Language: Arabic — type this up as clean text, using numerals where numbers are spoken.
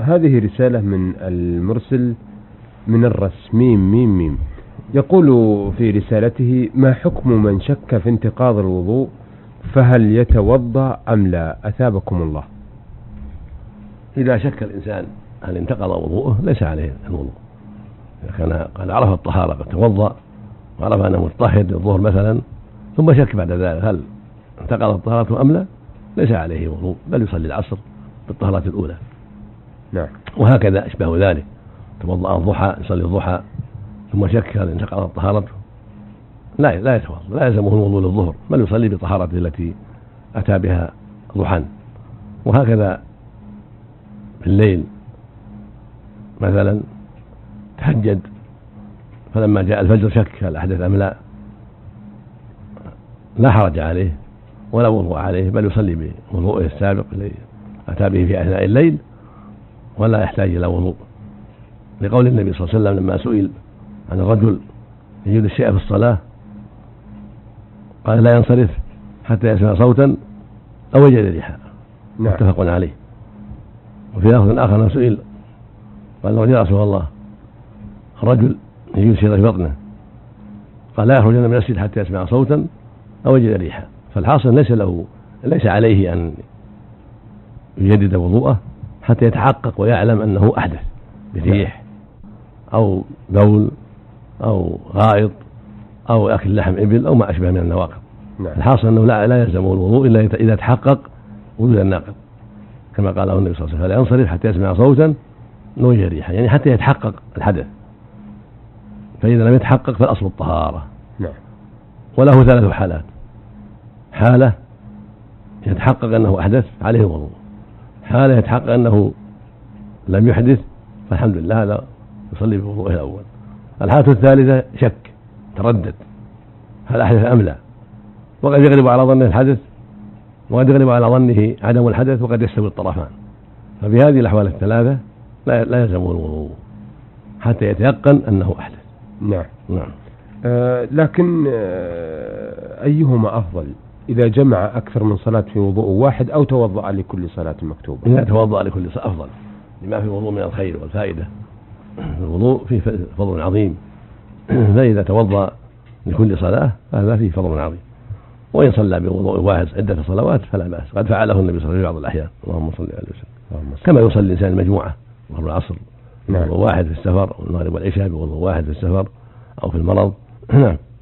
هذه رسالة من المرسل من الرس ميم ميم ميم، يقول في رسالته: ما حكم من شك في انتقاض الوضوء، فهل يتوضأ أم لا؟ أثابكم الله. إذا شك الإنسان هل انتقض وضوءه ليس عليه الوضوء. إذا كان قد عرف الطهارة قد توضأ وعرف أنه متطهر للظهر مثلا، ثم شك بعد ذلك هل انتقضت طهارته أم لا، ليس عليه وضوء، بل يصلي العصر بالطهارة الأولى. نعم. وهكذا أشبه ذلك، توضأ الضحى يصلي الضحى ثم شك هل انتقضت طهارته، لا يتوضأ، لا يلزمه الوضوء للظهر، بل يصلي بطهارته التي أتى بها ضحى. وهكذا في الليل مثلا تهجد فلما جاء الفجر شك هل أحدث أم لا حرج عليه ولا وضوء عليه، بل يصلي بوضوءه السابق الذي أتى به في أثناء الليل ولا يحتاج إلى وضوء، لقول النبي صلى الله عليه وسلم لما سئل عن الرجل يجد الشيء في الصلاة قال: لا ينصرف حتى يسمع صوتا أو يجد ريحا. متفق عليه. وفي لفظ آخر سئل قال: يا رسول الله، الرجل يجد شيء في بطنه قال: لا يخرج من المسجد حتى يسمع صوتا أو يجد ريحا. فالحاصل ليس عليه أن يجدد وضوءه حتى يتحقق ويعلم أنه أحدث بريح أو بول أو غائط أو أكل لحم إبل أو ما أشبه من النواقض. الحاصل أنه لا يلزمه الوضوء إلا إذا تحقق وجود الناقض، كما قاله النبي صلى الله عليه وسلم: لا ينصرف حتى يسمع صوتا أو يجد ريحا، يعني حتى يتحقق الحدث. فإذا لم يتحقق فالأصل الطهارة. وله 3 حالات: حالة يتحقق أنه أحدث عليه الوضوء، حالة يتحقق أنه لم يحدث فالحمد لله هذا يصلي بوضوءه الأول. الحالة الثالثة شك تردد هل أحدث أم لا، وقد يغلب على ظنه الحدث وقد يغلب على ظنه عدم الحدث وقد يستوي الطرفان. ففي هذه الأحوال الثلاثة لا يلزمه الوضوء حتى يتيقن أنه أحدث. نعم. لكن أيهما أفضل، إذا جمع أكثر من صلاة في وضوء واحد أو توضأ لكل صلاة مكتوبة؟ إذا توضأ لكل صلاة أفضل، لما في الوضوء من الخير والفائدة. الوضوء فيه فضل عظيم، فإذا توضأ لكل صلاة هذا فيه فضل عظيم. وإن صلى بوضوء واحد عدة صلوات فلا بأس، قد فعله النبي صلى الله عليه وسلم في بعض الأحيان. اللهم صل عليه وسلم. كما يصلي الإنسان المجموعة ظهر العصر بوضوء واحد في السفر، والمغرب والعشاء بوضوء واحد في السفر أو في المرض. نعم.